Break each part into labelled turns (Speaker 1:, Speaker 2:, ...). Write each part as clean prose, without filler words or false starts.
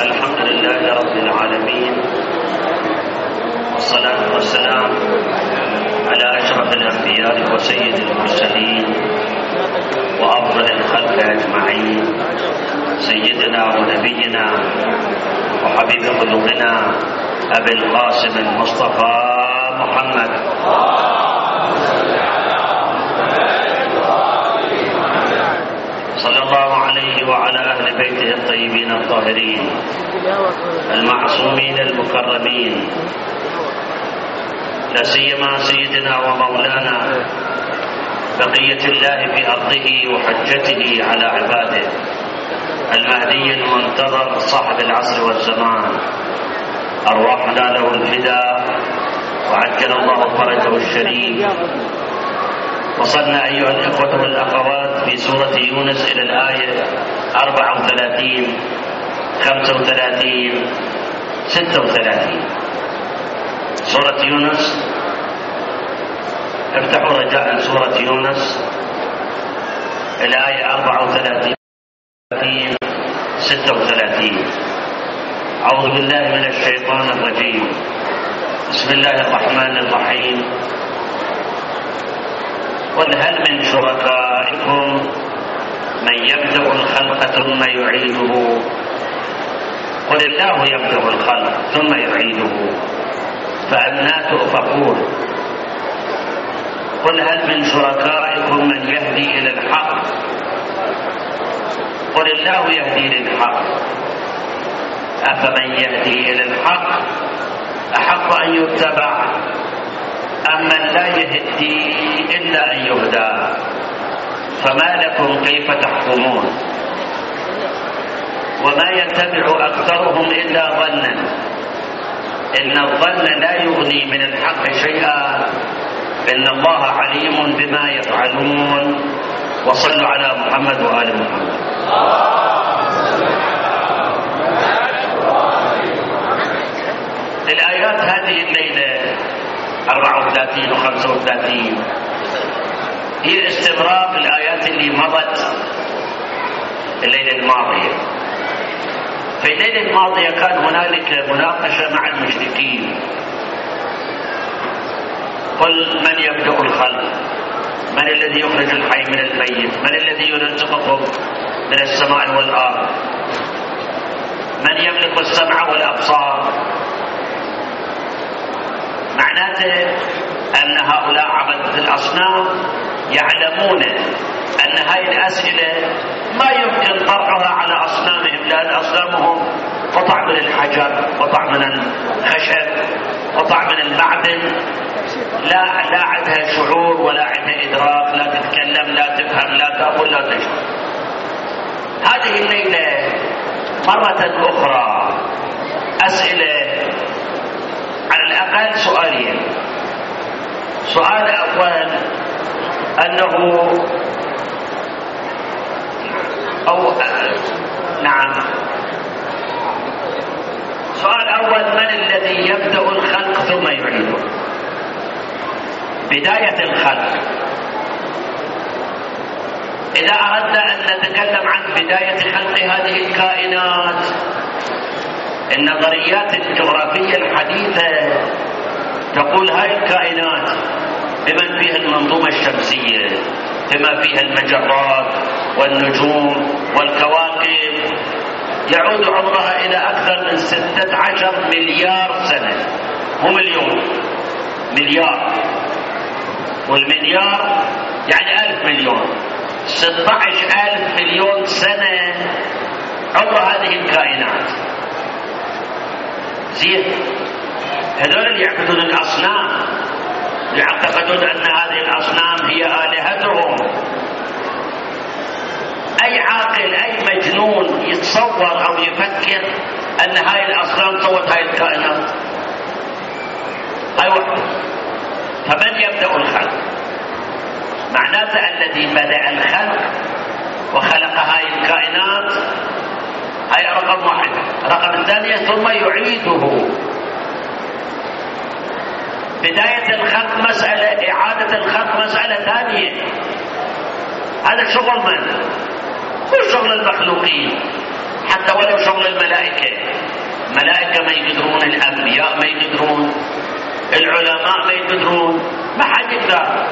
Speaker 1: الحمد لله رب العالمين، والصلاة والسلام على أشرف الأنبياء وسيد المرسلين وأفضل الخلق أجمعين، سيدنا ونبينا وحبيب قلوبنا أبي القاسم المصطفى محمد صلى الله عليه وعلى أهل بيته الطيبين الطاهرين المعصومين المكرمين، لا سيما سيدنا ومولانا بقية الله في أرضه وحجته على عباده، المهدي المنتظر صاحب العصر والزمان، أرواحنا له الفداء وعجل الله فرجه الشريف. وصلنا أيها الإخوة والأخوات في سورة يونس إلى الآية 34 35 36. سورة يونس، افتحوا رجاء سورة يونس الآية 34 36. أعوذ بالله من الشيطان الرجيم، بسم الله الرحمن الرحيم. قل هل من شركائكم من يبدأ الخلق ثم يعيده؟ قل الله يبدأ الخلق ثم يعيده فأنى تؤفكون. قل هل من شركائكم من يهدي إلى الحق؟ قل الله يهدي للحق، أفمن يهدي إلى الحق أحق أن يتبع أم من لا يهدي إلا أن يهدى؟ فما لكم كيف تحكمون؟ وما يتبع أكثرهم إلا ظنا إن الظن لا يغني من الحق شيئا إن الله عليم بما يفعلون. وصلوا على محمد وآل محمد. الآيات هذه الليلة 34 و 35 هي استمرار الآيات اللي مضت الليلة الماضية. في الليلة الماضية كان هنالك مناقشة مع المشركين. قل من يبدأ الخلق؟ من الذي يخرج الحي من الميت؟ من الذي يرزقكم من السماء والأرض؟ من يملك السمع والأبصار؟ معناته أن هؤلاء عبدة الأصنام يعلمون أن هذه الأسئلة ما يمكن طرحها على أصنامهم، لأن أصنامهم قطع من الحجر، قطع من الخشب، قطع من المعدن، لا عندها شعور ولا عندها إدراك، لا تتكلم لا تفهم لا تأكل لا تشرب. هذه الليلة مرة أخرى أسئلة، على الأقل سؤالين. سؤال أول أنه سؤال أول: من الذي يبدأ الخلق ثم يعيده؟ بداية الخلق. إذا أردنا أن نتكلم عن بداية خلق هذه الكائنات، النظريات الجغرافية الحديثة تقول هاي الكائنات بمن فيها المنظومة الشمسية، بما فيها المجرات والنجوم والكواكب، يعود عمرها إلى أكثر من 16 مليار سنة، مو مليون، مليار، والمليار يعني 1000 مليون، 16,000 مليون سنة عمر هذه الكائنات. زين، هذول اللي يعبدون الأصنام يعتقدون أن هذه الأصنام هي آلهتهم. أي عاقل أي مجنون يتصور أو يفكر أن هاي الأصنام سوت هاي الكائنات؟ هاي واحدة. فمن يبدأ الخلق؟ معناته الذي بدأ الخلق وخلق هاي الكائنات، هاي رقم واحد. رقم الثانية ثم يعيده. بداية الخلق مسألة، إعادة الخلق مسألة ثانية. هذا شغل من؟ مو شغل المخلوقين. حتى ولو شغل الملائكة ما يقدرون، الأنبياء ما يقدرون، العلماء ما يقدرون، ما حد يقدر.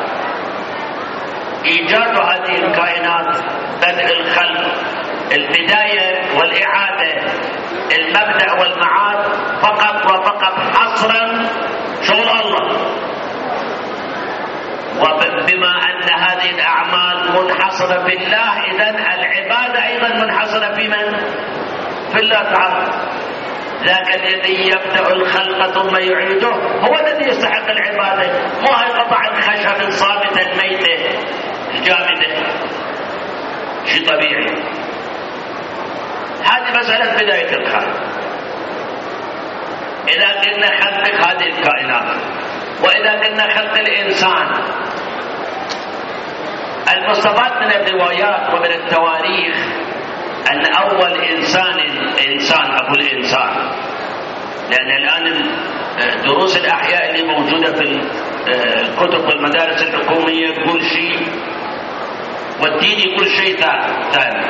Speaker 1: إيجاد هذه الكائنات، بدء الخلق، البداية والإعادة، المبدأ والمعاد، فقط وفقط حصرا شغل الله. وبما أن هذه الأعمال منحصرة في الله، إذن العبادة أيضا منحصرة في من؟ في الله تعالى. ذاك الذي يبدأ الخلق ثم يعيده هو الذي يستحق العبادة، مو هي قطع الخشب الصامتة الميتة الجامدة، شيء طبيعي. هذه مسألة بداية الخلق. إذا قلنا خلق هذه الكائنات، وإذا قلنا خلق الإنسان، المستفاد من الروايات ومن التواريخ أن أول إنسان أبو الإنسان، لأن الآن دروس الأحياء اللي موجودة في الكتب والمدارس الحكومية يقول شيء والدين يقول شيء ثاني.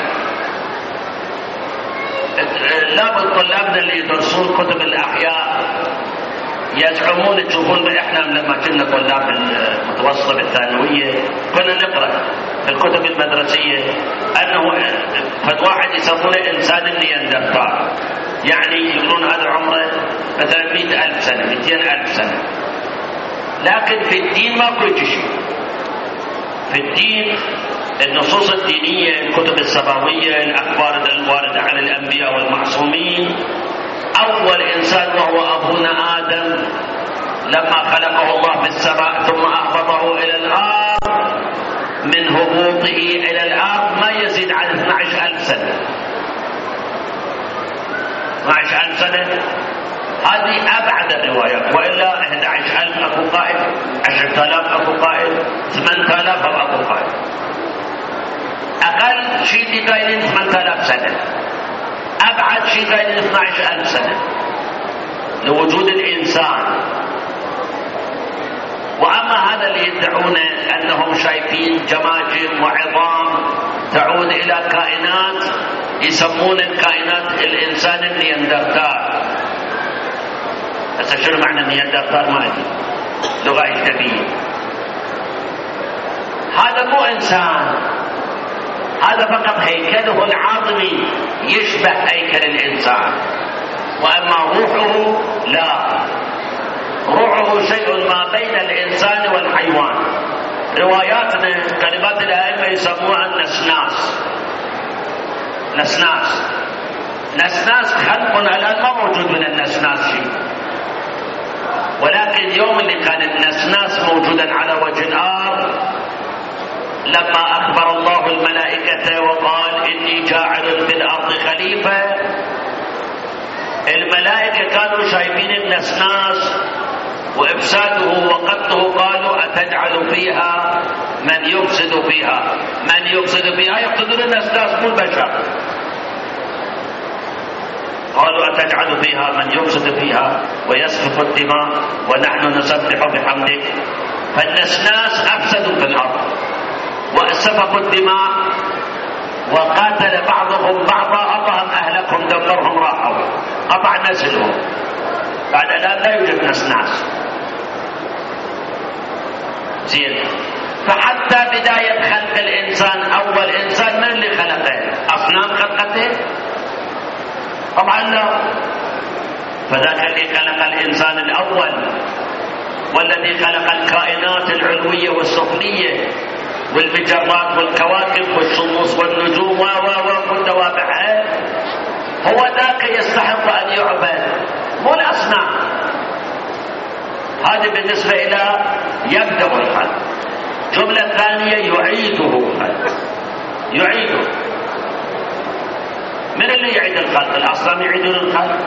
Speaker 1: لابد طلابنا اللي يدرسون كتب الأحياء يزعمون، تشوفون احنا لما كنا طلاب المتوسطة بالثانوية كنا نقرأ في الكتب المدرسية أنه فد واحد يسمونه إنسان النياندرتال، يعني يقولون هذا عمره مثلا 100,000 سنة 200,000 سنة. لكن في الدين ماكو شيء. في الدين النصوص الدينية، الكتب السماوية، الأخبار الواردة عن الأنبياء والمعصومين، أول إنسان وهو أبونا آدم لما خلقه الله في السماء ثم أهبطه إلى الأرض، من هبوطه إلى الأرض ما يزيد عن 12,000 سنة. 12,000 سنة هذه أبعد الروايات، وإلا 11,000 أبو قائل، 10,000 أبو قائل، 8,000 أبو قائل. أقل شيء قايلين 8,000 سنة، أبعد شيء قايلين 12,000 سنة لوجود الإنسان. وأما هذا اللي يدعون أنهم شايفين جماجم وعظام تعود إلى كائنات، يسمون الكائنات الإنسان النياندرتال. بس شنو معنى النياندرتال؟ ما أدري، لغة أجنبية. هذا مو إنسان، هذا فقط هيكله العظمي يشبه هيكل الإنسان، وأما روحه لا، روحه شيء ما بين الإنسان والحيوان. رواياتنا كلمات الأئمة يسموها النسناس. نسناس خلق الآن ما موجود من النسناس شيء، ولكن اليوم اللي كان النسناس موجودا على وجه الأرض لما أخبر الله الملائكة وقال إني جاعل في الأرض خليفة، الملائكة كانوا شايفين النسناس وإفساده وقتله، قالوا أتجعل فيها من يفسد فيها. من يفسد فيها يقصدون النسناس مو البشر. قالوا أتجعل فيها من يفسد فيها ويسفك الدماء ونحن نسبح بحمدك. فالنسناس أفسدوا في الأرض وسفكوا الدماء وقاتل بعضهم بعضا، أطهم أهلكم دمرهم راحوا، قطع نسلهم. بعد الآن لا يوجد نسناس. زين، فحتى بداية خلق الإنسان، أول إنسان من اللي خلقه؟ أصنام خلقته؟ طبعا لا. فذاك اللي خلق الإنسان الأول، والذي خلق الكائنات العلوية والسفلية والمجرات والكواكب والشموس والنجوم والدوابع، هو ذاك يستحق أن يعبد، مو الأصنام. هذه بالنسبة إلى يبدأ الخلق. جملة ثانية يعيده الخلق، يعيده. من اللي يعيد الخلق؟ الأصنام يعيدون الخلق؟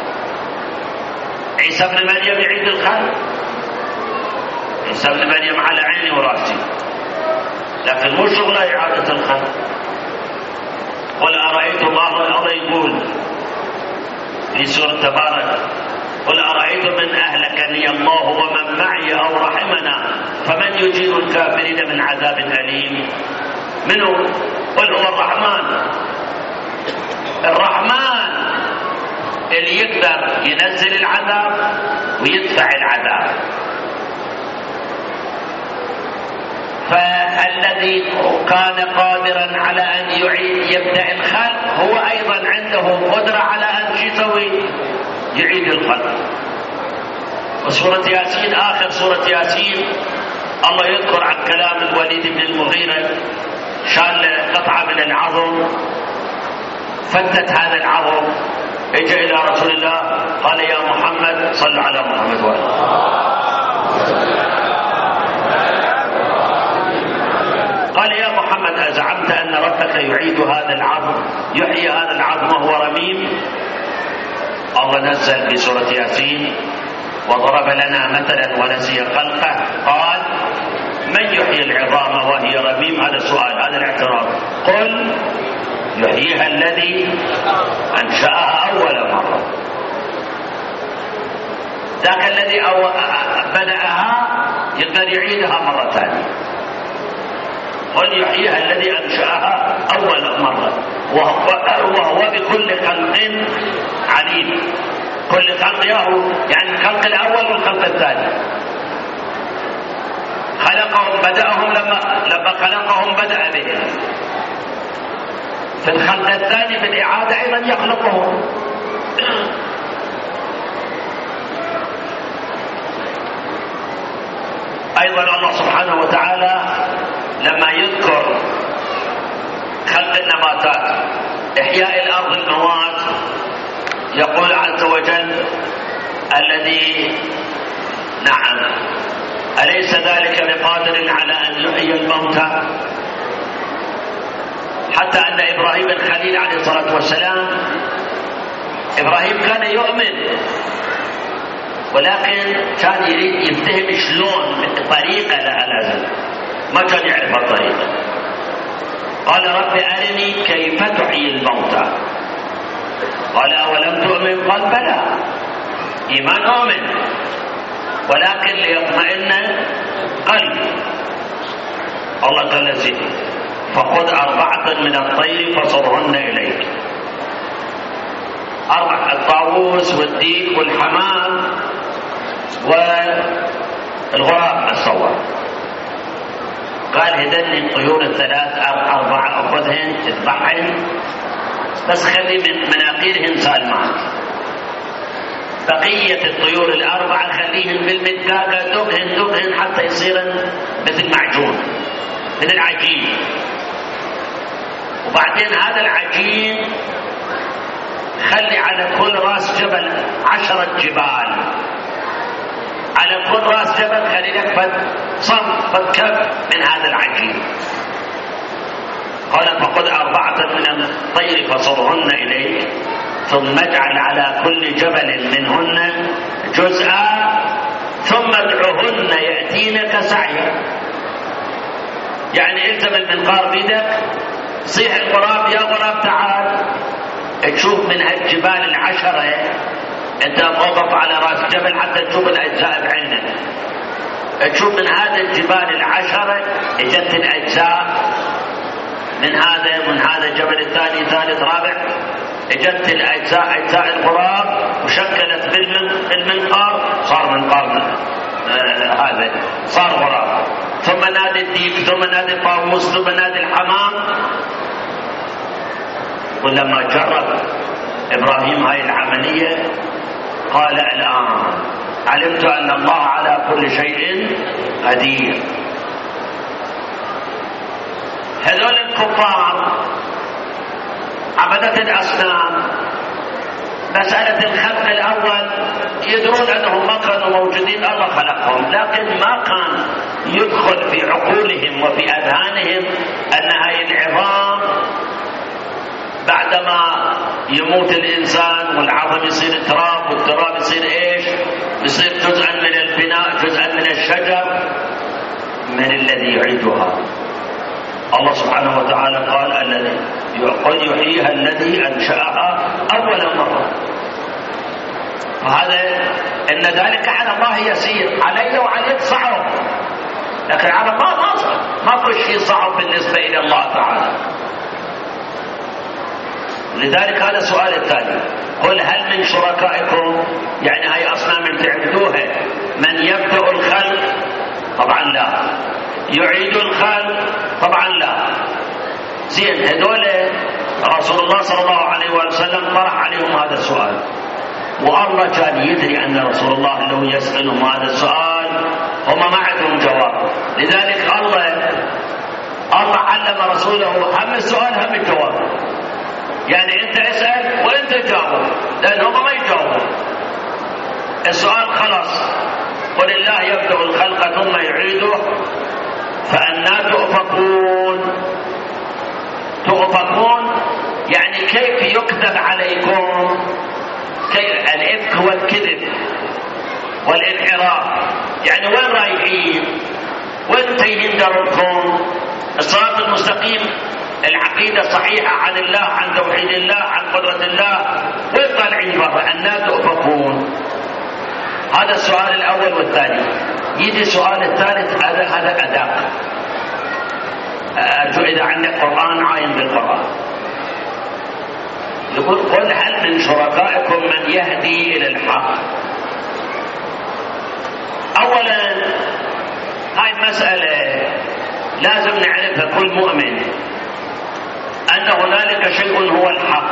Speaker 1: عيسى ابن مريم يعيد الخلق؟ عيسى ابن مريم على عيني وراسي، لكن مو شغله إعادة الخلق. قل أرأيتم، الله يقول في سورة تبارك: قل أرأيتم من أهلكني الله ومن معي أو رحمنا فمن يجير الكافرين من عذاب أليم. منه؟ قل هو الرحمن. الرحمن اللي يقدر ينزل العذاب ويدفع العذاب. فالذي كان قادرا على أن يبدأ الخلق هو أيضا عنده قدرة على أن يعيد الخلق. وسورة ياسين آخر سورة ياسين الله يذكر عن كلام الوليد بن المغيرة، شال قطعة من العظم، فتت هذا العظم، اجى إلى رسول الله قال يا محمد صل على محمد قال يا محمد أزعمت أن ربك يعيد هذا العظم، يحيي هذا العظم وهو رميم؟ الله نزل بسورة ياسين وضرب لنا مثلا ونسي خلقه قال من يحيي العظام وهي رميم؟ هذا السؤال، هذا الاعتراض. قل يحييها الذي أنشأها أول مرة. ذاك الذي بدأها يقدر يعيدها مرة ثانية. قل يحييها الذي أنشأها أول مرة وهو بكل خلق عليم. كل خلق يعني الخلق الأول والخلق الثاني. خلقهم بدأهم لما خلقهم بدأ بهم. في الخلق الثاني في الإعادة أيضا يخلقهم. أيضا الله سبحانه وتعالى لما يذكر خلق النباتات، إحياء الأرض الموات، يقول عز وجل الذي نعم أليس ذلك بقادر على أن يحيي الموتى؟ حتى أن إبراهيم الخليل عليه الصلاة والسلام، إبراهيم كان يؤمن ولكن كان يريد يفتهم شلون الطريقة لها لازم، ما كان يعرف الطريقة. قال رب أرني كيف تحيي الموتى. قال أولم تؤمن؟ قال بلى، إيمان أؤمن ولكن ليطمئن قلبي. الله قال زيد فخذ 4 من الطير فصرهن إليك. 4، الطاووس والديك والحمام والغراب الصور. قال هذني الطيور الثلاث 4 أخذهن اذبحهن بس خلي من مناقيرهن سالمات. بقية الطيور 4 خليهن بالمدقاقة دقهن حتى يصيرن مثل معجون من العجين. وبعدين هذا العجين خلي على كل راس جبل 10 جبال، على كل راس جبل خلي لك فد كف من هذا العجين. قال فخذ 4 من الطير فصرهن إليك ثم اجعل على كل جبل منهن جزءا ثم ادعهن يأتينك سعيا. يعني الزم المنقار بيدك، صيح الغراب يا غراب تعال. تشوف من هالجبال 10 انت موقف على راس جبل حتى تشوف الاجزاء بعينك. تشوف من هذه الجبال 10 اجت الاجزاء من هذا الجبل الثاني ثالث رابع، اجت الاجزاء اجزاء الغراب وشكلت بالمنقار صار منقار هذا صار غراب، ثم نادي الديك ثم نادي الطاووس ثم نادي الحمام. ولما جرب إبراهيم هاي العملية قال الآن علمت أن الله على كل شيء قدير. هذول الكفار عبدة الأصنام مسألة الخلق الأول يدرون أنهم ما كانوا موجودين، الله خلقهم، لكن ما كان يدخل في عقولهم وفي أذهانهم أن هاي العظام بعدما يموت الإنسان والعظم يصير تراب والتراب يصير إيش؟ يصير جزءا من البناء جزءا من الشجر. من الذي يعيدها؟ الله سبحانه وتعالى قال الذي قد يحييها الذي أنشأها أول مرة. فهذا إن ذلك على الله يسير، علي وعليك صعب، لكن على الله ما كل شيء صعب بالنسبة إلى الله تعالى. لذلك هذا السؤال الثاني. قل هل من شركائكم، يعني هاي أصنام اللي تعبدوها، من يبدأ الخلق؟ طبعا لا. يعيد الخلق؟ طبعا لا. زين، هذول رسول الله صلى الله عليه وسلم طرح عليهم هذا السؤال، والله كان يدري أن رسول الله لو يسألهم هذا السؤال هم ما عندهم جواب. لذلك الله علم رسوله هم السؤال هم الجواب. يعني أنت اسأل وأنت جاوب، لأن هم ما يجاوبون. السؤال خلاص، ولله يبدأ الخلق ثم يعيده فأنا تؤفكون. تؤفكون يعني كيف يكذب عليكم؟ كيف الإفك هو الكذب والانحراف. يعني وين رايحين؟ وين تيهين دربكم؟ الصراط المستقيم، العقيدة الصحيحة عن الله، عن توحيد الله، عن قدرة الله، وين طالعين برا؟ أنا تؤفكون. هذا السؤال الأول والثاني. يجي السؤال الثالث، هذا أداء. أرجو إذا عندك قرآن عاين بالقرآن. يقول قل هل من شركائكم من يهدي إلى الحق. أولا هاي مسألة لازم نعرفها كل مؤمن، أن هنالك شيء هو الحق،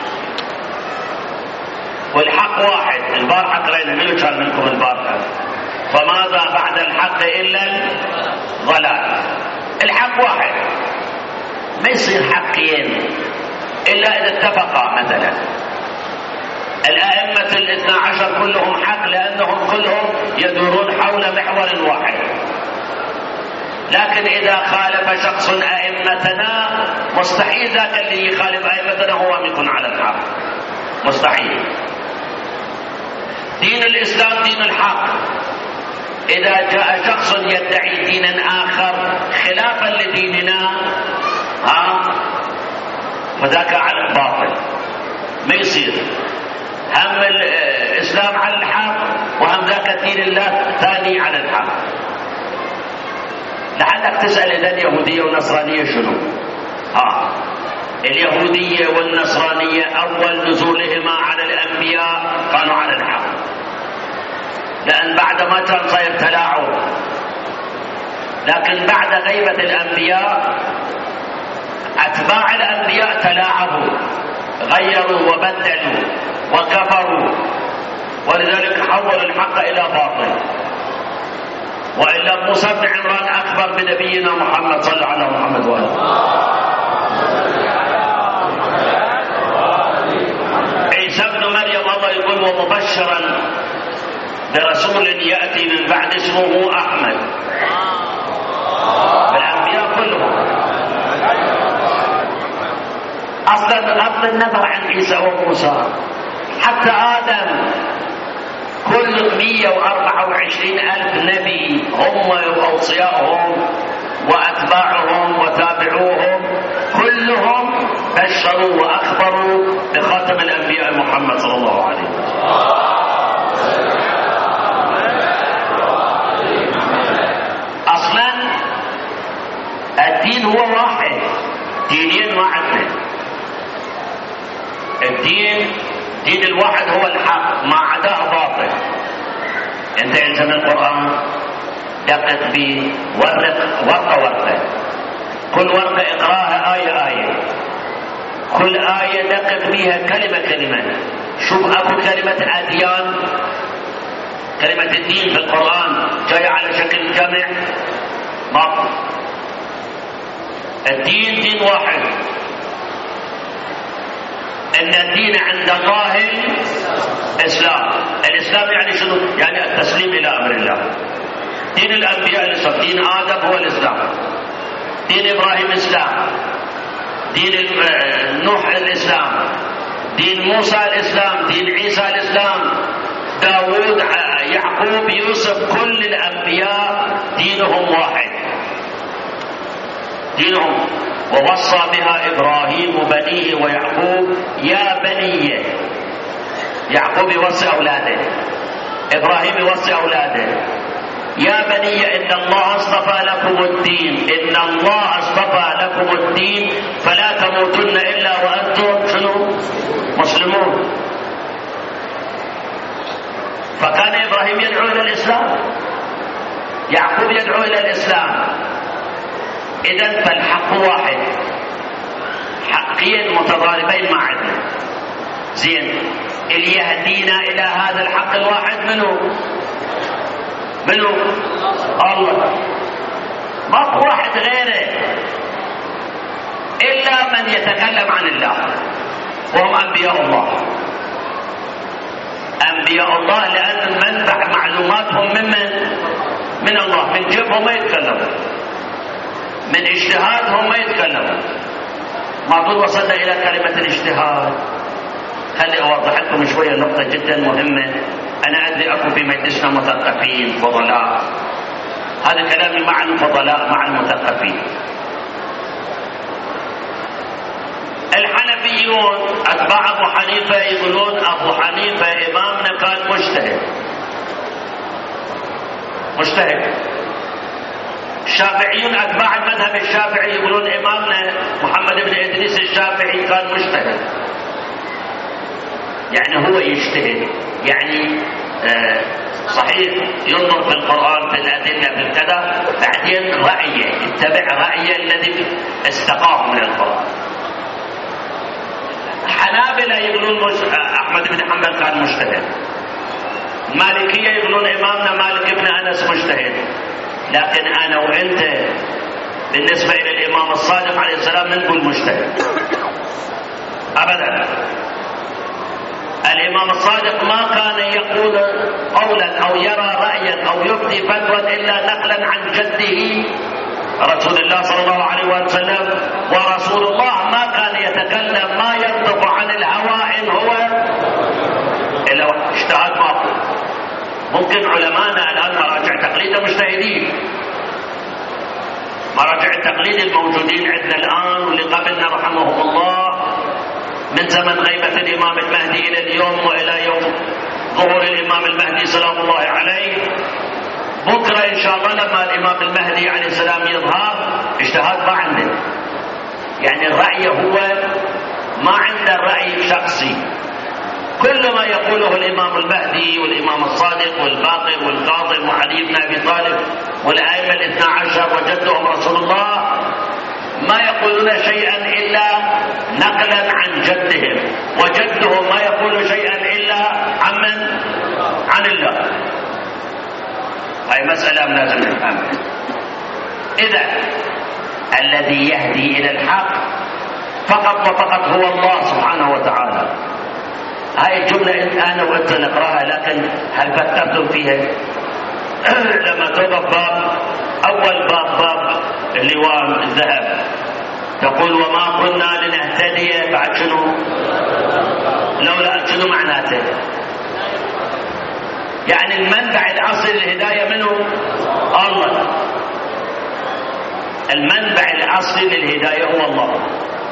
Speaker 1: والحق واحد. البارحة قرينا منه كان منكم البارحة، فماذا بعد الحق إلا الضلال. الحق واحد، ما يصير حقين إلا إذا اتفقا. مثلا الأئمة 12 كلهم حق لأنهم كلهم يدورون حول محور واحد، لكن إذا خالف شخص أئمتنا مستحيل ذاك اللي يخالف أئمتنا هو يكون على الحق، مستحيل. دين الإسلام دين الحق. إذا جاء شخص يدعي دينا آخر خلافا لديننا فذاك على الباطل، ما يصير. هم الإسلام على الحق وهم ذاك دين الله ثاني على الحق. لعلك تسأل إذا اليهودية والنصرانية شنو؟ اليهودية والنصرانية أول نزولهما على الأنبياء كانوا على الحق، لأن بعد ما كان صاير تلاعب، لكن بعد غيبة الأنبياء أتباع الأنبياء تلاعبوا، غيروا وبدلوا وكفروا، ولذلك حولوا الحق إلى باطل. وإلا موسى بن عمران أخبر بنبينا محمد صلى الله عليه محمد وآله. عيسى بن مريم الله يقول ومبشرا برسول يأتي من بعد اسمه أحمد. الأنبياء كلهم أصلا بغض النظر عن عيسى وموسى، حتى آدم كل 124,000 نبي هم وأوصياءهم وأتباعهم وتابعوهم كلهم بشروا وأخبروا بخاتم الأنبياء محمد صلى الله عليه وسلم. أصلا الدين هو واحد، دينين ما عندنا. الدين دين الواحد هو الحق، ما عداه باطل. انت يلزم القرآن دقق به، ورقة ورقة، كل ورقة اقراها آية آية، كل آية دقق بها كلمة كلمة. شوف أبو كلمة أديان، كلمة الدين في القرآن جاية على شكل جمع، ما الدين دين واحد. ان الدين عند الله الاسلام. الاسلام يعني شنو؟ يعني التسليم الى امر الله. دين الانبياء الاسلام، دين ادم هو الاسلام، دين ابراهيم الاسلام، دين نوح الاسلام، دين موسى الاسلام، دين عيسى الاسلام، داود، يعقوب، يوسف، كل الانبياء دينهم واحد، دينهم. ووصى بها إبراهيم بنيه ويعقوب يا بني. يعقوب يوصي أولاده، إبراهيم يوصي أولاده، يا بني إن الله اصطفى لكم الدين، إن الله اصطفى لكم الدين فلا تموتن إلا وأنتم شنو؟ مسلمون. فكان إبراهيم يدعو إلى الإسلام، يعقوب يدعو إلى الإسلام. إذن فالحق واحد، حقين متضاربين ما عندنا. زين، اللي يهدينا إلى هذا الحق الواحد منه الله، ماكو واحد غيره إلا من يتكلم عن الله، وهم أنبياء الله. أنبياء الله لأن منبع معلوماتهم من الله، من جبههم ما يتكلموا، من اجتهادهم ما يتكلموا. ما طول وصلنا إلى كلمة الاجتهاد. خلي أوضح لكم شوية نقطة جدا مهمة. أنا أدري أكو في مجلسنا مثقفين فضلاء، هذا كلامي مع الفضلاء مع المثقفين. الحنفيون أتباع أبو حنيفة يقولون أبو حنيفة إمامنا كان مجتهد. الشافعيون أتباع المذهب الشافعي يقولون إمامنا محمد بن إدريس الشافعي كان مجتهد. يعني هو يجتهد، يعني صحيح ينظر في القرآن في الأدلة في الكذا، بعدين رأيه يتبع رأيه الذي استقاه من القرآن. حنابلة يقولون أحمد بن حنبل كان مجتهد. المالكية يقولون إمامنا مالك بن أنس مجتهد. لكن أنا وأنت بالنسبة إلى الإمام الصادق عليه السلام نقول مجتهد أبدا. الإمام الصادق ما كان يقول قولا أو يرى رأيا أو يفتي فتوى إلا نقلا عن جده رسول الله صلى الله عليه وسلم. ورسول الله ما كان يتكلم، ما ينطق عن الهوى إن هو إلا اجتهاد ماكو. ممكن علماءنا الآن مراجع تقليد مجتهدين، مراجع التقليد الموجودين عندنا الآن واللي قبلنا رحمهم الله من زمن غيبة الإمام المهدي إلى اليوم وإلى يوم ظهور الإمام المهدي سلام الله عليه. بكرة إن شاء الله لما الإمام المهدي عليه السلام يظهر اجتهاد ما عنده، يعني الرأي هو ما عنده رأي شخصي. كل ما يقوله الإمام المهدي والإمام الصادق والباقر والكاظم وعلي بن أبي طالب والأئمة الاثنى عشر وجدهم رسول الله ما يقولون شيئا إلا نقلا عن جدهم، وجدهم ما يقول شيئا إلا عن الله. هاي مسألة لازم نفهمها. إذا الذي يهدي إلى الحق فقط وفقط هو الله سبحانه وتعالى. هاي الجملة أنا وأنت نقرأها، لكن هل فكرتم فيها؟ لما توقف باب أول باب اللواء الذهب تقول وما كنا لنهتدي بعد شنو؟ لولا شنو معناته؟ يعني المنبع الأصلي للهداية منه الله. المنبع الأصلي للهداية هو الله.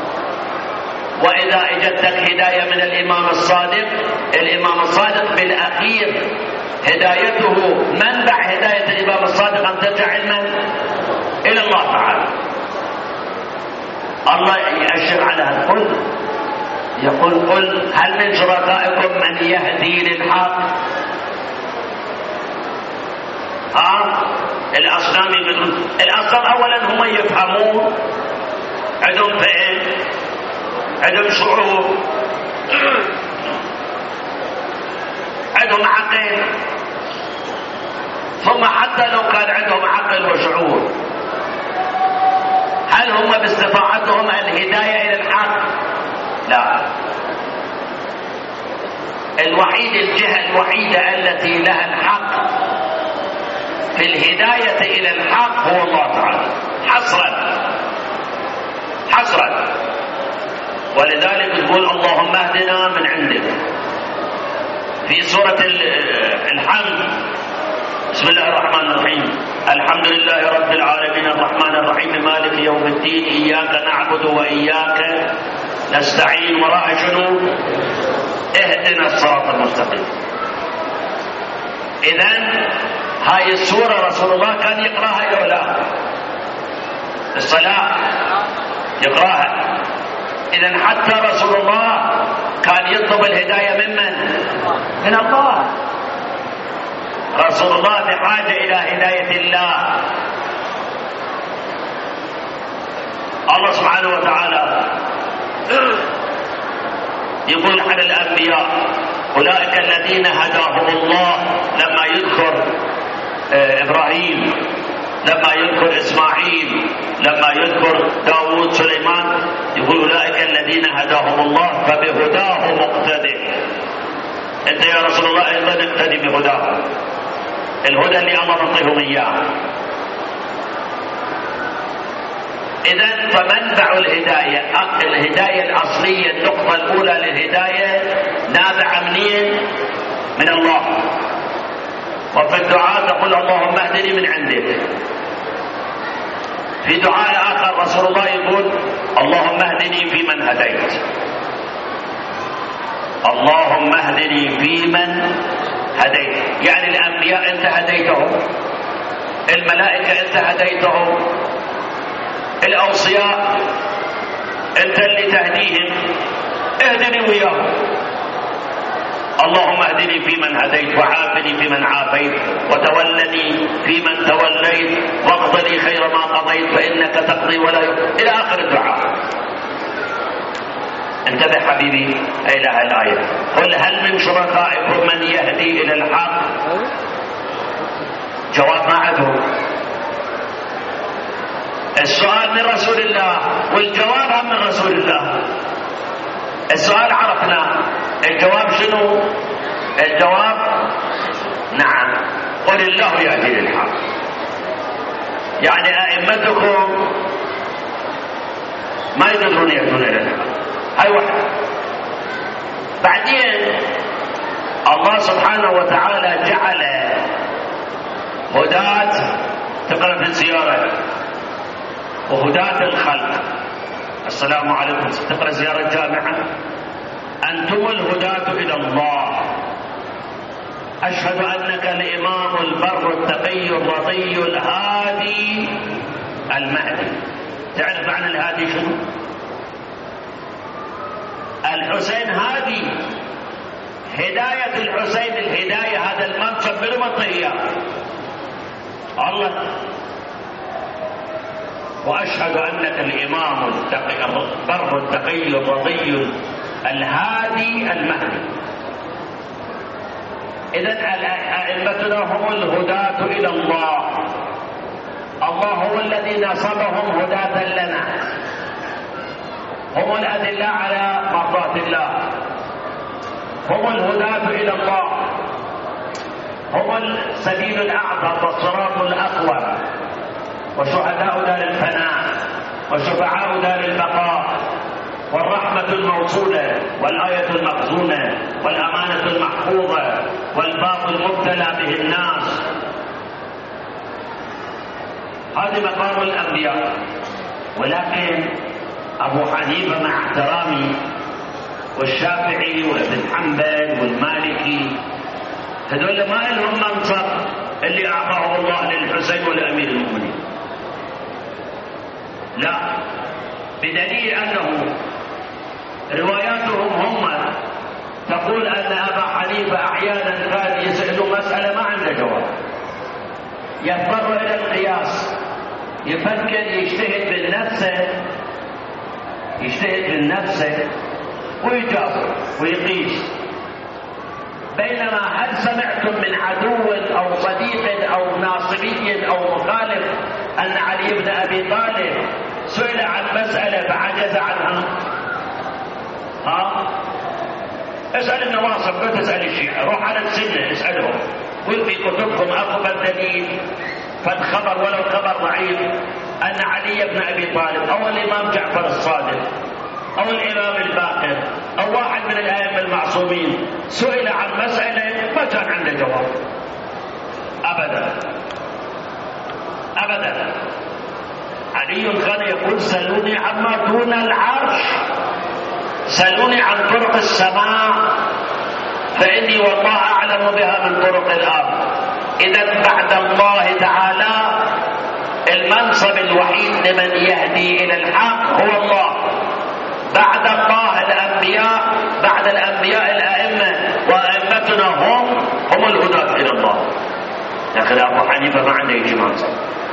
Speaker 1: وإذا اجتك هداية من الإمام الصادق بالأخير هدايته منبع هداية الإمام الصادق أن ترجع علما إلى الله تعالى. الله يأشر على الكل، يقول قل هل من شركائكم من يهدي للحق؟ الأصنام يقولون الأصنام أولا هم يفهمون، عندهم فهم، عندهم شعور، عندهم عقل. ثم حتى لو كان عندهم عقل وشعور، هل هم باستطاعتهم الهداية إلى الحق؟ لا. الجهة الوحيدة التي لها الحق في الهداية إلى الحق هو الله تعالى حصرا. ولذلك تقول اللهم اهدنا من عندك في سورة الحمد. بسم الله الرحمن الرحيم الحمد لله رب العالمين الرحمن الرحيم مالك يوم الدين إياك نعبد وإياك نستعين. وراء شنو؟ اهدنا الصراط المستقيم. إذن هاي السورة رسول الله كان يقراها أو لا؟ الصلاة يقراها. إذن حتى رسول الله كان يطلب الهداية من الله. رسول الله بحاجة إلى هداية الله. الله سبحانه وتعالى يقول عن الأنبياء أولئك الذين هداهم الله، لما يذكر إبراهيم، لما يذكر إسماعيل، لما يذكر داود سليمان، يقول أولئك الذين هداهم الله فبهداه مقتدي. أنت يا رسول الله أيضا نقتدي بهداه، الهدى اللي الله نعطيهم إياه. إذن فمنبع الهداية الأصلية، النقطة الأولى للهداية نابعة منين؟ من الله. وفي الدعاء تقول اللهم اهدني من عندك. في دعاء آخر رسول الله يقول اللهم اهدني فيمن هديت. اللهم اهدني فيمن هديت، يعني الأنبياء أنت هديتهم، الملائكة أنت هديتهم، الأوصياء أنت اللي تهديهم، اهدني وياهم. اللهم اهدني فيمن هديت، وعافني فيمن عافيت، وتولني فيمن توليت، واقض لي خير ما قضيت فإنك تقضي ولا يقضى، إلى آخر الدعاء. انتبه حبيبي إلى الآية. قل هل من شركائكم من يهدي إلى الحق؟ جواب ما عدو. السؤال من رسول الله والجواب هم من رسول الله. السؤال عرفنا، الجواب شنو؟ الجواب نعم، قل الله يهدي للحق. يعني أئمتكم ما يقدرون يهدون إلى الحق، هاي واحدة. بعدين الله سبحانه وتعالى جعل هداة تقرأ في الزيارة وهداة الخلق. السلام عليكم، تقرأ زيارة جامعة، أنتم الهداة إلى الله. أشهد أنك الإمام البر التقي الرضي الهادي المهدي. تعرف معنى الهادي شنو؟ الحسين هادي، هداية الحسين، الهداية هذا المنصب من مطية الله. وأشهد أنك الإمام البر التقي الرضي الهادي المهدي. إذن أئمتنا هم الهداة إلى الله. الله هو الذي نصبهم هداة لنا، هم الأدلاء على مرضاة الله، هم الهداة إلى الله، هم السبيل الأعظم والصراط الأقوم، وشهداء دار الفناء، وشفعاء دار البقاء، والرحمة الموصولة، والآية المخزونة، والأمانة المحفوظة، والباب المبتلى به الناس. هذه مقام الأنبياء. ولكن أبو حنيفة مع احترامي، والشافعي وابن حنبل والمالكي، هذول ما لهم منصب اللي أعطاه الله للحسين ولأمير المؤمنين، لا، بدليل أنه رواياتهم هم تقول أن أبا حنيفة أحيانا كان يسأل مسألة ما عنده جواب، يضطر إلى القياس، يفكر، يجتهد بالنفس ويجاوب ويقيس. بينما هل سمعتم من عدو أو صديق أو ناصبي أو مخالف أن علي بن أبي طالب سئل عن مسألة فعجز عنها؟ اسأل النواصب، لا تسأل الشيعة، روح على السنة اسألهم، قل في كتبكم أقبل دليل فالخبر ولو خبر ضعيف أن علي بن أبي طالب أو الإمام جعفر الصادق أو الإمام الباقر أو واحد من الأئمة المعصومين سئل عن مسألة ما كان عنده جواب أبدا أبدا. علي كان يقول سلوني عما دون العرش، سلوني عن طرق السماء فإني والله أعلم بها من طرق الأرض. إذا بعد الله تعالى المنصب الوحيد لمن يهدي إلى الحق هو الله. بعد الله الأنبياء، بعد الأنبياء الأئمة، وأئمتنا هم الهداة إلى الله. لكن أبو حنيفة ما عنده يجي منصب،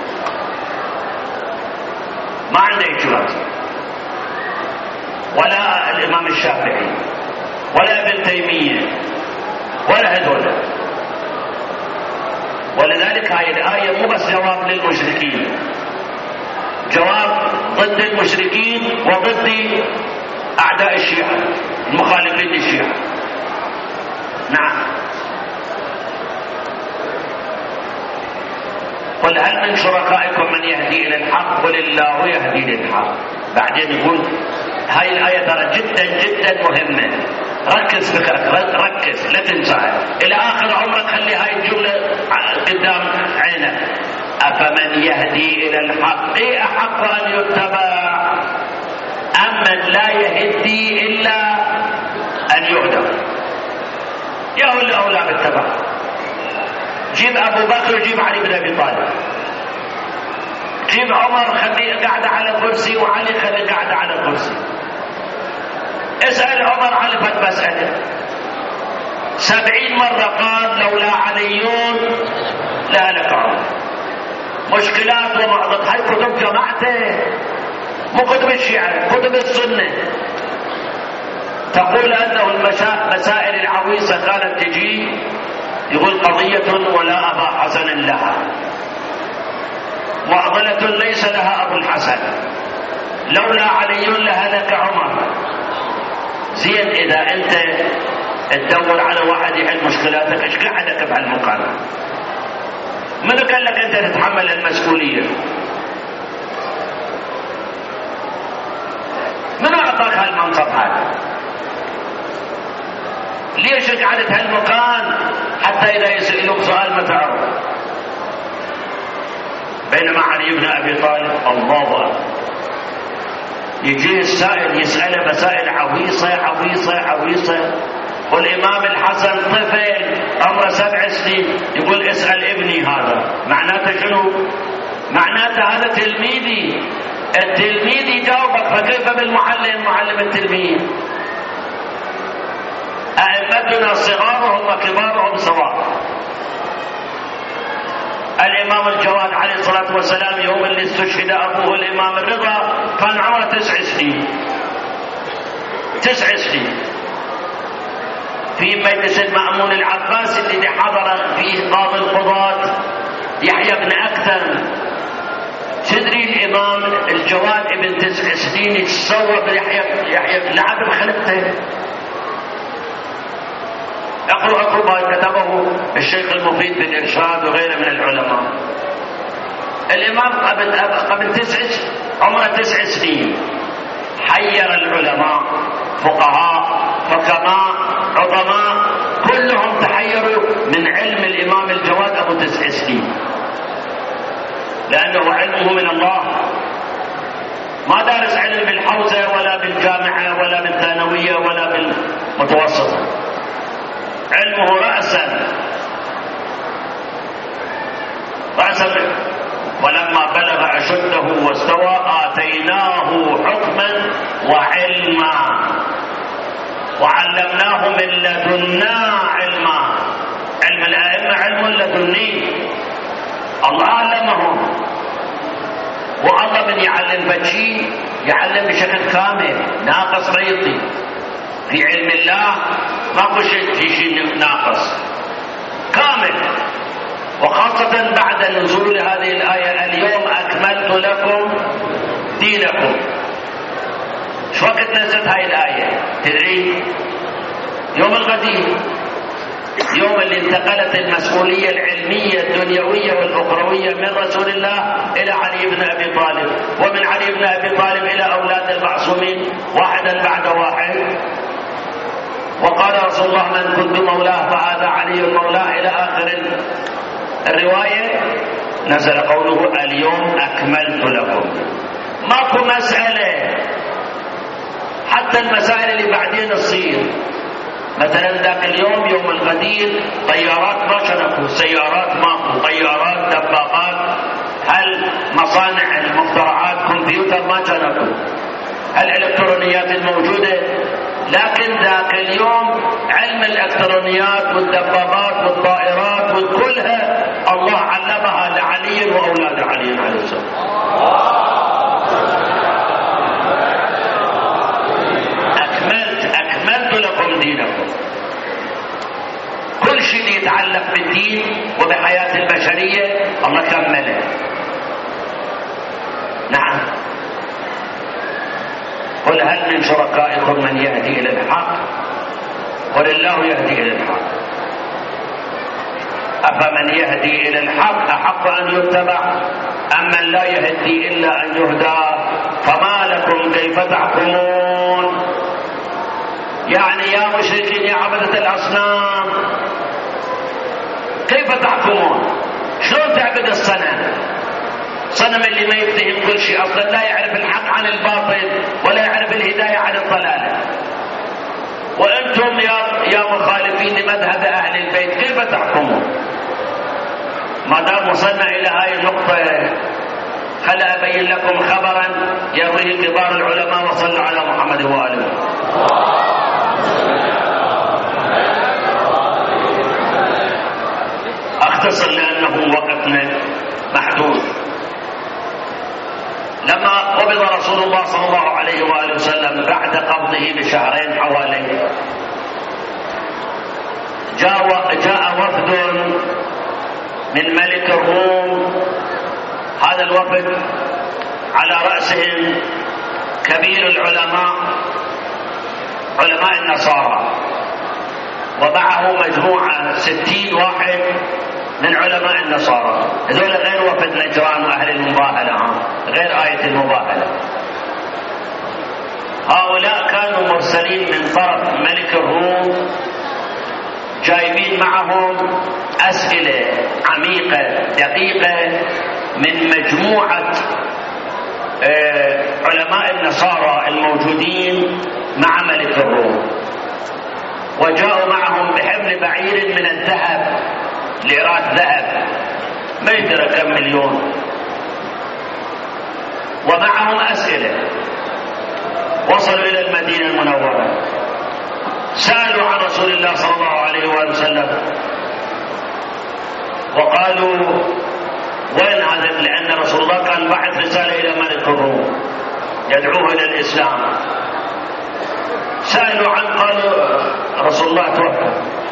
Speaker 1: ما عنده يجي منصب، ولا الإمام الشافعي ولا ابن تيمية ولا هذول. ولذلك هاي الآية مو بس جواب للمشركين، جواب ضد المشركين وضد أعداء الشيعة المخالفين للشيعة. نعم. قل هل من شركائكم من يهدي إلى الحق؟ قل الله يهدي للحق. بعدين يقول هاي الآية ترى جدا جدا مهمة، ركز فكرك، ركز لا تنساها إلى آخر عمرك، خلي هاي الجملة قدام عينك. أفمن يهدي إلى الحق أحق أن يتبع أم من لا يهدي إلا أن يهدى؟ يا هو اللي أولى بالتبع. جيب أبو بكر وجيب علي بن أبي طالب، جيب عمر خليه قاعد على كرسي وعلي خليه قاعد على كرسي. اسأل عمر علي فالمسألة 70 مرة قال لولا عليون لهلك عمر. مشكلات ومعضلات، هاي كتب جماعته مو كتب الشيعة، كتب السنة تقول أنه المسائل العويصة كانت تجي يقول قضية ولا أبا حسن لها، معضلة ليس لها أبو الحسن، لولا علي لهلك عمر. زين إذا أنت تدور على واحد يحل مشكلاتك، ايش قعدك بهالمقام؟ من قال لك أنت تتحمل المسؤولية؟ من أعطاك هالمنصب هذا؟ ليش قعدت هالمكان حتى إذا يسألوك سؤال ما تعرف؟ بينما علي بن أبي طالب الله أكبر يجي السائل يسأله مسائل عويصة عويصة عويصة. والإمام الحسن طفل عمره 7 سنين يقول اسأل ابني هذا، معناته شنو؟ معناته هذا تلميذي، التلميذ يجاوبك، فكيف بالمعلم معلم التلميذ؟ أئمتنا صغارهم وكبارهم سواء. الإمام الجواد عليه الصلاة والسلام يوم اللي استشهد أبوه الإمام الرضا كان عمره 9 سنين، 9 سنين. في مجلس المأمون العباسي الذي حضر فيه قاضي القضاة يحيى بن أكثر، تدري الإمام الجواد ابن 9 سنين يتصور يحيى لعب بخلقته. اقرأ ما كتبه الشيخ المفيد بالإرشاد وغيره من العلماء. الإمام قبل عمره 9 سنين حير العلماء، فقهاء، حكماء، عظماء، كلهم تحيروا من علم الإمام الجواد أبو 9 سنين، لأنه علمه من الله، ما دارس علم بالحوزة ولا بالجامعة ولا بالثانوية ولا بالمتوسطة، علمه رأسا. ولما بلغ أشده واستوى آتيناه حكما وعلما وعلمناه من لدنا علما. علم الأئمة علم لدني، الله علمهم. والله من يعلم بشيء يعلم بشكل كامل، ناقص ريطي. في علم الله ماكو شيء ناقص، كامل. وخاصة بعد نزول هذه الآية اليوم أكملت لكم دينكم. شو وقت نزلت هاي الآية؟ تدري؟ يوم الغدير، يوم اللي انتقلت المسؤولية العلمية الدنيوية والأخروية من رسول الله إلى علي بن أبي طالب، ومن علي بن أبي طالب إلى أولاد المعصومين واحدا بعد واحد. وقال رسول الله من كنت مولاه فهذا علي مولاه إلى آخر الرواية. نزل قوله اليوم أكملت لكم. ماكو مسألة، حتى المسائل اللي بعدين تصير، مثلا ذاك اليوم يوم غدير، طيارات ما شنكوا، سيارات ماكو، طيارات، دبابات، هل مصانع المخترعات، كمبيوتر ما شنكوا، الالكترونيات الموجودة. لكن ذاك اليوم علم الالكترونيات والدبابات والطائرات وكلها الله علمها لعلي واولاد علي عليه السلام. اكملت لكم دينكم. كل شيء يتعلق بالدين وبحياة البشرية الله كمله. نعم. قل هل من شركائكم من يهدي الى الحق؟ قل الله يهدي الى الحق. افمن يهدي الى الحق احق ان يتبع ام من لا يهدي الا ان يهدى فما لكم كيف تحكمون؟ يعني يا مشركين يا عبدة الاصنام كيف تحكمون؟ شلون تعبد الصنم؟ صنم اللي ما يفتهم كل شيء، اصلا لا يعرف الحق عن الباطل ولا يعرف الهداية عن الضلالة. وانتم يا مخالفين لمذهب اهل البيت كيف تحكمون؟ ما دام وصلنا الى هاي النقطة خلأ ابين لكم خبرا يرويه كبار العلماء وصلوا على محمد وآله. اختصر لانه وقتنا محدود. لما قبض رسول الله صلى الله عليه وآله وسلم بعد قبضه بشهرين حوالي، جاء وفد من ملك الروم. هذا الوفد على رأسهم كبير العلماء، علماء النصارى، ومعه مجموعة 60 واحد من علماء النصارى. هذول غير وفد نجران وأهل المباهلة، غير آية المباهلة. هؤلاء كانوا مرسلين من طرف ملك الروم، جايبين معهم أسئلة عميقة دقيقة من مجموعة علماء النصارى الموجودين مع ملك الروم. وجاءوا معهم بحمل بعير من الذهب، ليرات ذهب ما يدرى كم مليون، ومعهم أسئلة. وصلوا إلى المدينة المنورة، سألوا عن رسول الله صلى الله عليه وآله وسلم وقالوا وين هذا؟ لأن رسول الله كان بعث رسالة إلى ملك الروم يدعوه إلى الإسلام. سألوا عن، قالوا رسول الله توفى.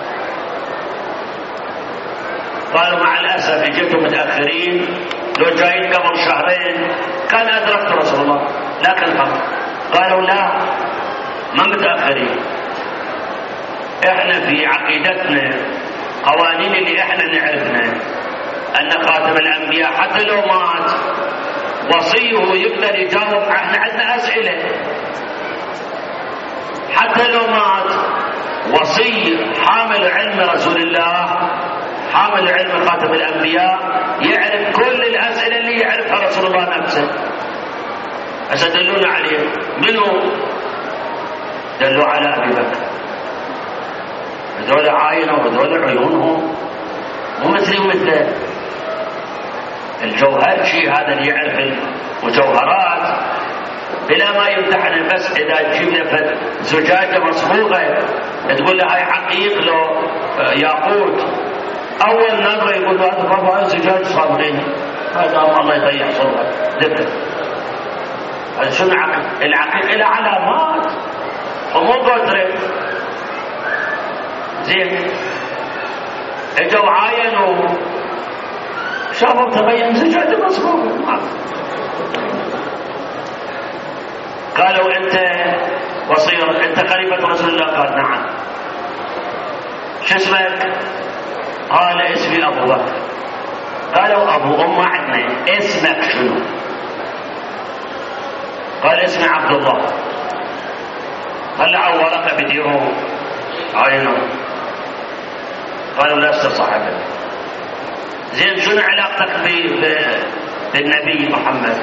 Speaker 1: قالوا مع الأسف جئتم متأخرين، لو جايين قبل شهرين كان أدركت رسول الله. لكن قالوا لا، ما متأخرين، احنا في عقيدتنا قوانين اللي احنا نعرفنا ان خاتم الانبياء حتى لو مات وصيه يقدر يجاوب. احنا عندنا اسئله، حتى لو مات وصي حامل علم رسول الله، حامل علم خاتم الانبياء، يعرف كل الاسئله اللي يعرفها رسول الله نفسه. هسه دلونا عليه. منو؟ دلوا على ابي بكر. هذول عاينوا وهذول عيونهم مو مثلي ومثله. الجوهر شيء هذا اللي يعرف المجوهرات بلا ما يمتحن. بس اذا تجيب له زجاجه مصبوغه تقول له هاي حقيق لو ياقوت، اول نظره يقول له هذا بابا هاي زجاج صابغين، هذا الله يضيع صورها ذكر. هذا شنو العقيق له علامات ومو قدره. زين اجوا عاينوا شافوا تبين زجاجه مصبوغه. قالوا انت وصير، انت خليفه رسول الله؟ قال نعم. شو اسمك؟ قال اسمي ابو بكر. قالوا ابو امه عندنا، اسمك شنو؟ قال اسمي عبد الله. طلعوا ورقه بديهم عينوا، قالوا لست صاحبه. زين شنو علاقتك بالنبي محمد؟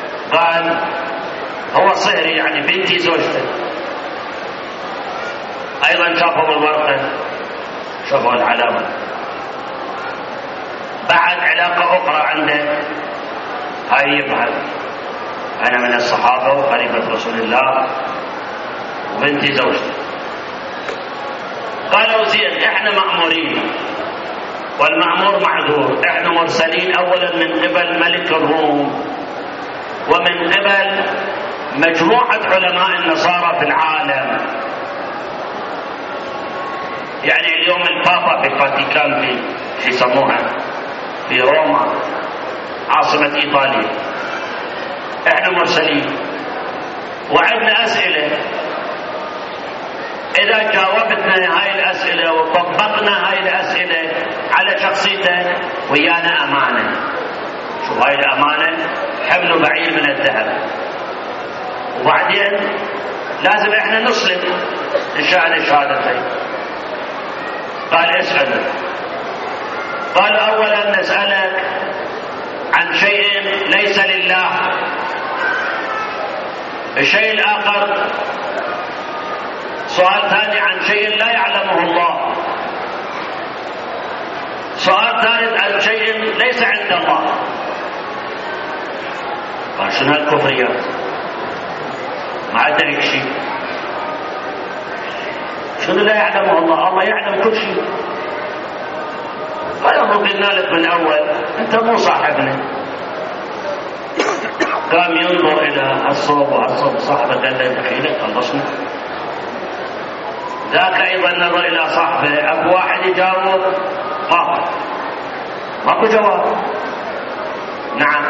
Speaker 1: قال هو صهري، يعني بنتي زوجته. أيضا شافوا الورقة، شافوا العلامة. بعد علاقة أخرى عنده، هاي يبحث، أنا من الصحابة وخليفة رسول الله وبنتي زوجتي. قالوا زين، إحنا مأمورين والمأمور معذور، إحنا مرسلين أولا من قبل ملك الروم ومن قبل مجموعة علماء النصارى في العالم. يعني اليوم البابا في الفاتيكان، في يسموها في روما عاصمة إيطاليا. احنا مرسلين وعندنا أسئلة، إذا جاوبتنا هاي الأسئلة وطبقنا هاي الأسئلة على شخصيته ويانا أمانة. شو هاي الأمانة؟ حمل بعير من الذهب. وبعدين لازم احنا نسلم نشهد شهادتين. قال اسأل. قال أولا نسألك عن شيء ليس لله، الشيء الآخر سؤال ثاني عن شيء لا يعلمه الله، سؤال ثالث عن شيء ليس عند الله. قال شنو هالكفريات؟ ما أدرك شيء. شنو لا يعلمه الله؟ الله يعلم كل شيء. قال قلنا لك من أول أنت مو صاحبنا. قام ينظر إلى الصوب وهالصوب، صاحبه قال له دخيلك خلصنا. ذاك أيضا نظر إلى صاحبه، أبو واحد يجاوب ماكو جواب. نعم.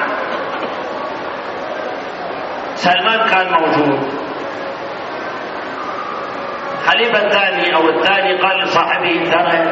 Speaker 1: سلمان كان موجود. خليفة الثاني أو الثاني قال لصاحبه ترى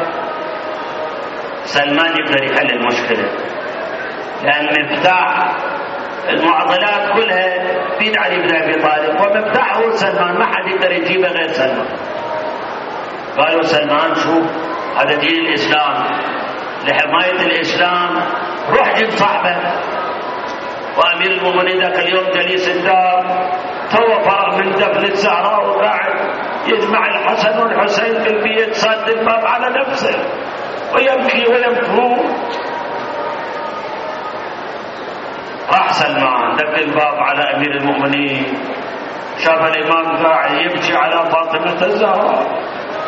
Speaker 1: سلمان يقدر يحل المشكلة، لأن مفتاح المعضلات كلها بيد علي بن أبي طالب، ومفتاحه سلمان، ما حد يقدر يجيبه غير سلمان. قالوا سلمان شوف هذا دين الإسلام، لحماية الإسلام روح جيب صاحبه. وأمير المؤمنين ذاك اليوم جليس الدار، تو فرغ من دفن الزهراء وقاعد يجمع الحسن والحسين في البيت، صاد الباب على نفسه ويبكي ويبكون. راح سلمان دق الباب على أمير المؤمنين، شاف الإمام قاعد يبكي على فاطمة الزهراء،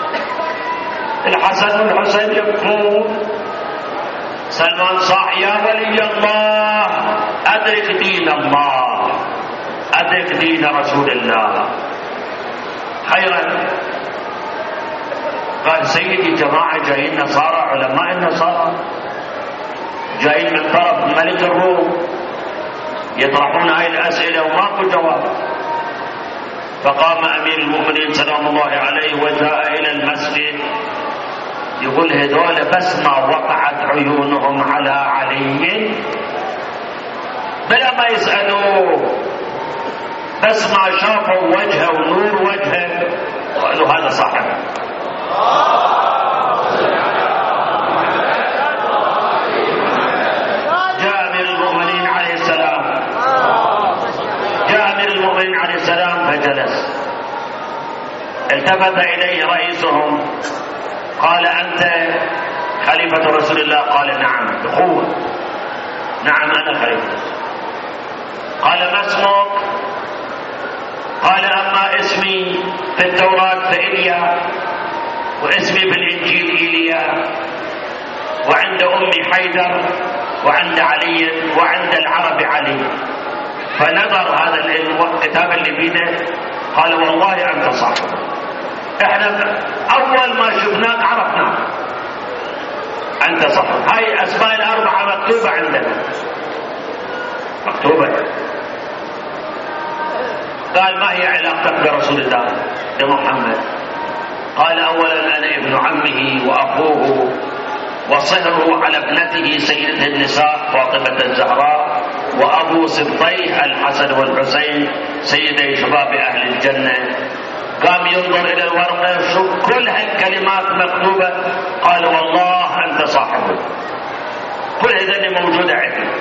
Speaker 1: الحسن والحسين يبكون. سلمان صاح يا ولي الله أدرك دين الله، أدرك دين رسول الله. خيرا. قال سيدي جماعة جايين نصارى، علماء النصارى جايين من طرف ملك الروم يطرحون هاي الأسئلة وماكو جواب. فقام أمير المؤمنين سلام الله عليه وجاء إلى المسجد، يقول هذول بس ما وقعت عيونهم على علي بلا ما يسألوه، بس ما شافوا وجهه ونور وجهه قالوا هذا صاحبه. جاء أمير المؤمنين عليه السلام، جاء أمير المؤمنين عليه السلام فجلس. التفت إليه رئيسهم قال أنت خليفة رسول الله؟ قال نعم بقوة. نعم أنا خليفة. قال ما اسمك؟ قال أما اسمي في التوراة فإليا، واسمي بالإنجيل إيليا، وعند أمي حيدر، وعند علي، وعند العرب علي. فنظر هذا الكتاب اللي بيده قال والله أنت صاحب، احنا أول ما شفناك عرفناك أنت صاحب. هاي أسماء الأربعة مكتوبة عندنا، مكتوبة. قال ما هي علاقتك برسول الله بمحمد؟ قال أولا أنا ابن عمه وأخوه وصهره على ابنته سيدة النساء فاطمة الزهراء، وأبو سبطيه الحسن والحسين سيدي شباب أهل الجنة. قام ينظر إلى الورقة، شوف كل هالكلمات مكتوبة. قال والله أنت صاحبه، كل هذه موجودة عندنا.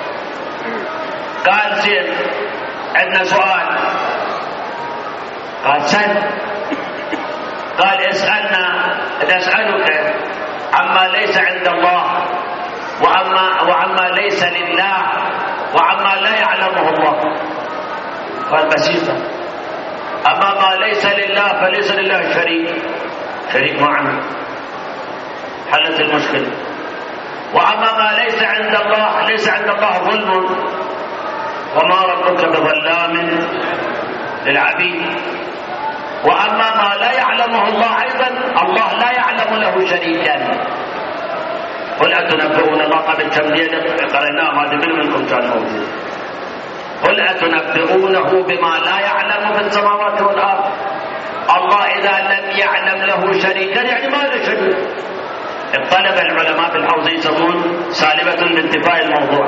Speaker 1: قال زين عندنا سؤال. قال سل. قال نسألك عما ليس عند الله وعما ليس لله وعما لا يعلمه الله. قال بسيطة، أما ما ليس لله فليس لله شريك معنا، حلت المشكلة. وأما ما ليس عند الله ليس عند الله ظلم، وما ربك بظلام للعبيد. وأما ما لا يعلمه الله أيضا، الله لا يعلم له شريكا. قل أتنبئون الله قبل تمديد قريناه ما دبر منكم كان موجود. قل أتنبئونه بما لا يعلم في السماوات والأرض. الله إذا لم يعلم له شريكا يعني ما له شريك. اطلب العلماء في الحوض يسمون سالبة بانتفاء الموضوع.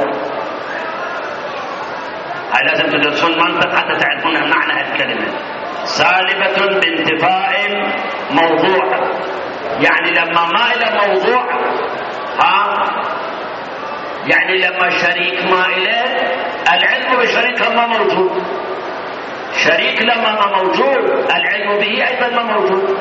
Speaker 1: هاي لازم تدرسون منطق حتى تعرفون معنى الكلمة. سالبة بانتفاء موضوع، يعني لما ما إلى موضوع يعني لما شريك ما إليه، العلم بالشريك ما موجود. شريك لما ما موجود العلم به أيضا ما موجود.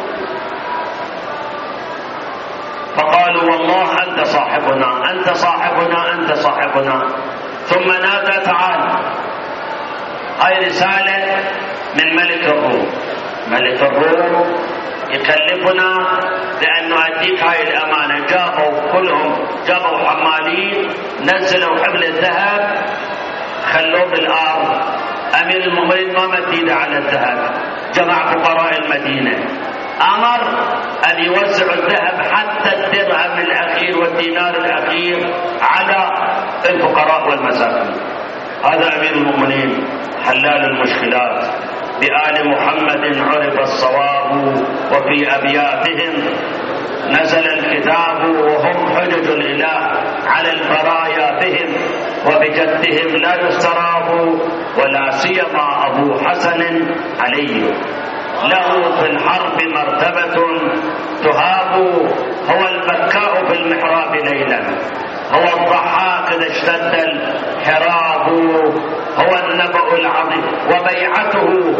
Speaker 1: فقالوا والله أنت صاحبنا أنت صاحبنا أنت صاحبنا. ثم نادى تعالى. هاي رسالة من ملك الروم. ملك الروم يكلفنا لأنه أديك هاي الأمانة. جابوا كلهم، جابوا حمالين، نزلوا حبل الذهب خلوه بالأرض. أمير المؤمنين ما مد على الذهب، جمع فقراء المدينة، أمر أن يوزعوا الذهب حتى الدرهم الأخير والدينار الأخير على الفقراء والمساكين. هذا أمير المؤمنين حلال المشكلات. بآل محمد عرف الصواب وفي أبياتهم نزل الكتاب وهم حجج الإله على البرايا بهم وبجدهم لا يستراب ولا سيما أبو حسن علي له في الحرب مرتبة تهاب هو البكاء في المحراب ليلا هو الضحاك إذا اشتد الحراب هو النبأ العظيم وبيعته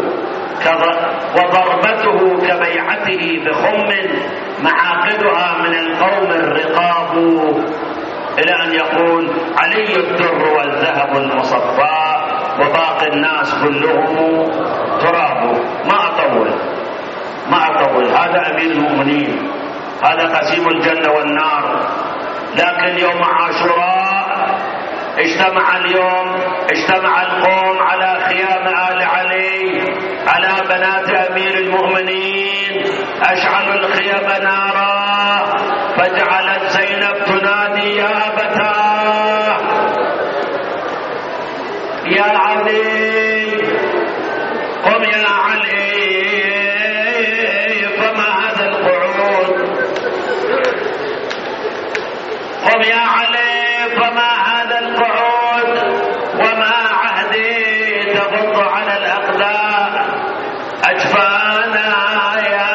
Speaker 1: وضربته كبيعته بخم معاقدها من القوم الرقاب إلى أن يقول علي الدر والذهب المصفى وباقي الناس كلهم تراب. ما أطول هذا أمير المؤمنين، هذا قسيم الجنة والنار. لكن يوم عاشوراء اجتمع القوم على خيام آل علي على بنات أمير المؤمنين، أشعلوا الخيام نارا فجعلت زينب تنادي يا أبتاه يا علي قم يا علي فما هذا القعود، قم يا علي فما هذا القعود وما عهدي تغض على الأقدام أجفانا يا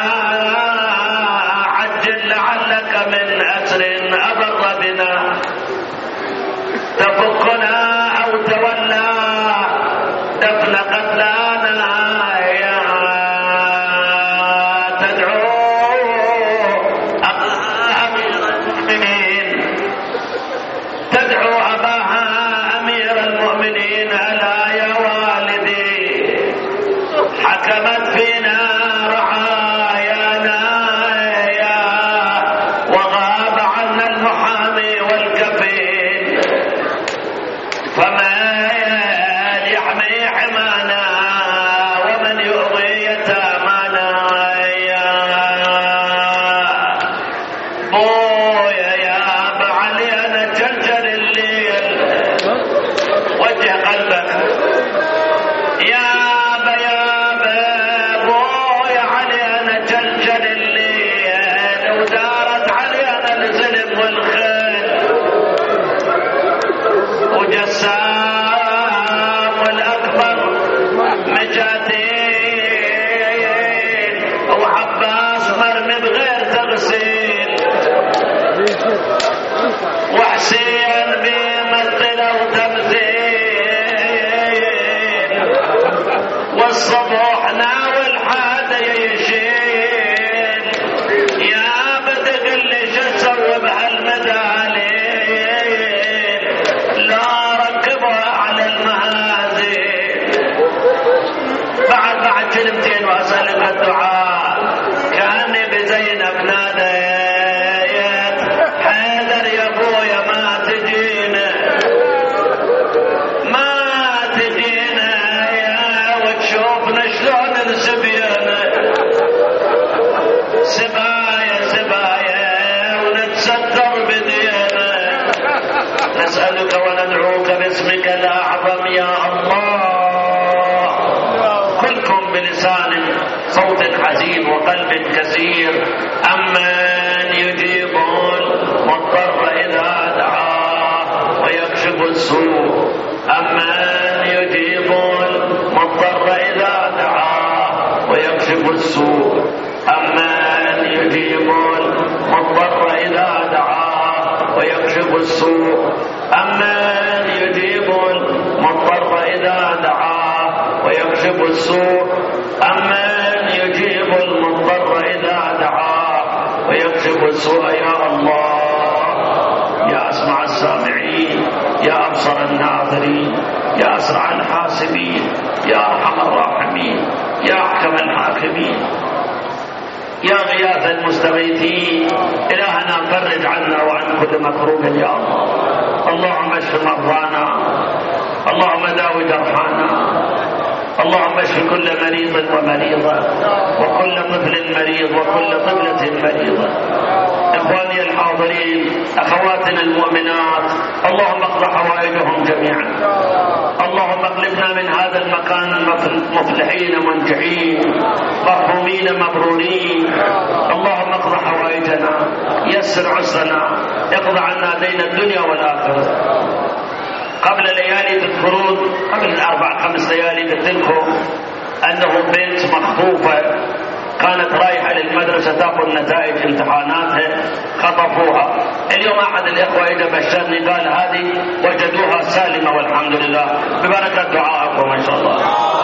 Speaker 1: عجل لعلك من أسر أبر بنا تفكنا أو تولى دفن قتلانا يا تدعو أمير المؤمنين تدعو أباها أمير المؤمنين ألا يا والدي حكمت فينا رعايانا وغاب عنا المحامي والكفيل فمن يحمي حمانا ومن يؤوي يتامانا يا بويا يا أبا علي أنا جلجل الليل وجه قلبك يا أبا بويا علي أنا جلجل الليل ودارت علي أنا الظلم والخيل وجسام الأكبر مجادين وعباس مرمي بغير تغسيل وحسين بيمثل وتمثيل والصبح ناول حدا يشيل كثير. أمن يجيب المضطر إذا دعاه ويكشف السوء، أمن يجيب المضطر إذا دعاه ويكشف السوء، أمن يجيب المضطر إذا دعاه ويكشف السوء، أمن يجيب المضطر إذا دعاه ويكشف السوء، أمن يجيب المضطر إذا دعاه ويكشف السوء. يا الله، يا أسمع السامعين، يا أبصر الناظرين، يا أسرع الحاسبين، يا أرحم الراحمين، يا أحكم الحاكمين، يا غياث المستغيثين، إلهنا فرج عنا وعن كل مكروب يا الله. اللهم اشف مرضانا، اللهم داو جرحانا، اللهم اشف كل مريض ومريضة، وكل طفل مريض، وكل طفلة مريضة. إخواني الحاضرين، أخواتنا المؤمنات، اللهم اقض حوائجهم جميعا، اللهم اقلبنا من هذا المكان مفلحين منجحين مرحومين مبرورين. اللهم اقض حوائجنا، يسر عسرنا، اقض عنا دين الدنيا والآخرة. قبل ليالي تذكرون، قبل 4-5 ليالي قلت لكم أنه بنت مخطوفة كانت رايحة للمدرسة تأخذ نتائج امتحاناتها، خطفوها. اليوم أحد الإخوة إذا بشرني قال هذه وجدوها سالمة والحمد لله، ببركة دعائكم إن شاء الله.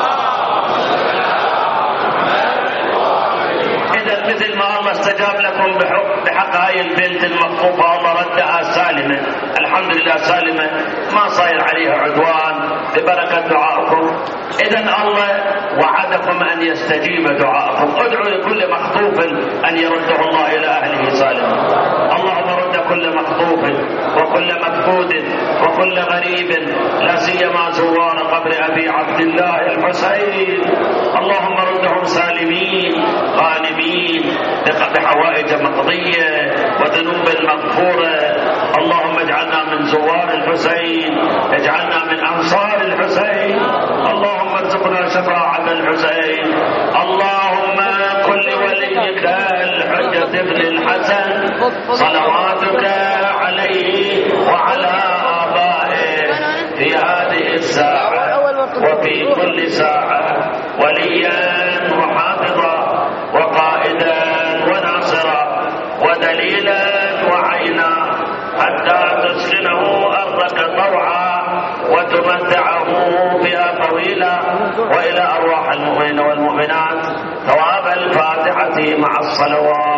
Speaker 1: إذا مثل ما الله استجاب لكم بحق هاي البنت المخطوفة، الله ردها سالمة الحمد لله، سالمة ما صاير عليها عدوان ببركة دعائكم. إذا الله وعدكم أن يستجيب دعائكم. ادعوا لكل مخطوف أن يرده الله إلى أهله سالما. اللهم رد كل مخطوف وكل مفقود وكل غريب، لا سيما زوار قبر أبي عبد الله الحسين، اللهم ردهم سالمين غانمين بحوائج مقضية وذنوب مغفورة. اللهم اجعلنا من زوار الحسين، اجعلنا من أنصار الحسين، اللهم ارزقنا شفاعة الحسين. اللهم كل وليك الحجة ابن الحسن صلواتك عليه وعلى آبائه في هذه الساعة وفي كل ساعة وليا وحافظا وقائدا وناصرا ودليلا وعينا، حتى تسكنه أرضك طوعا وتمتعه بها طويلا، وإلى أرواح المؤمنين والمؤمنات ثواب الفاتحة مع الصلوات.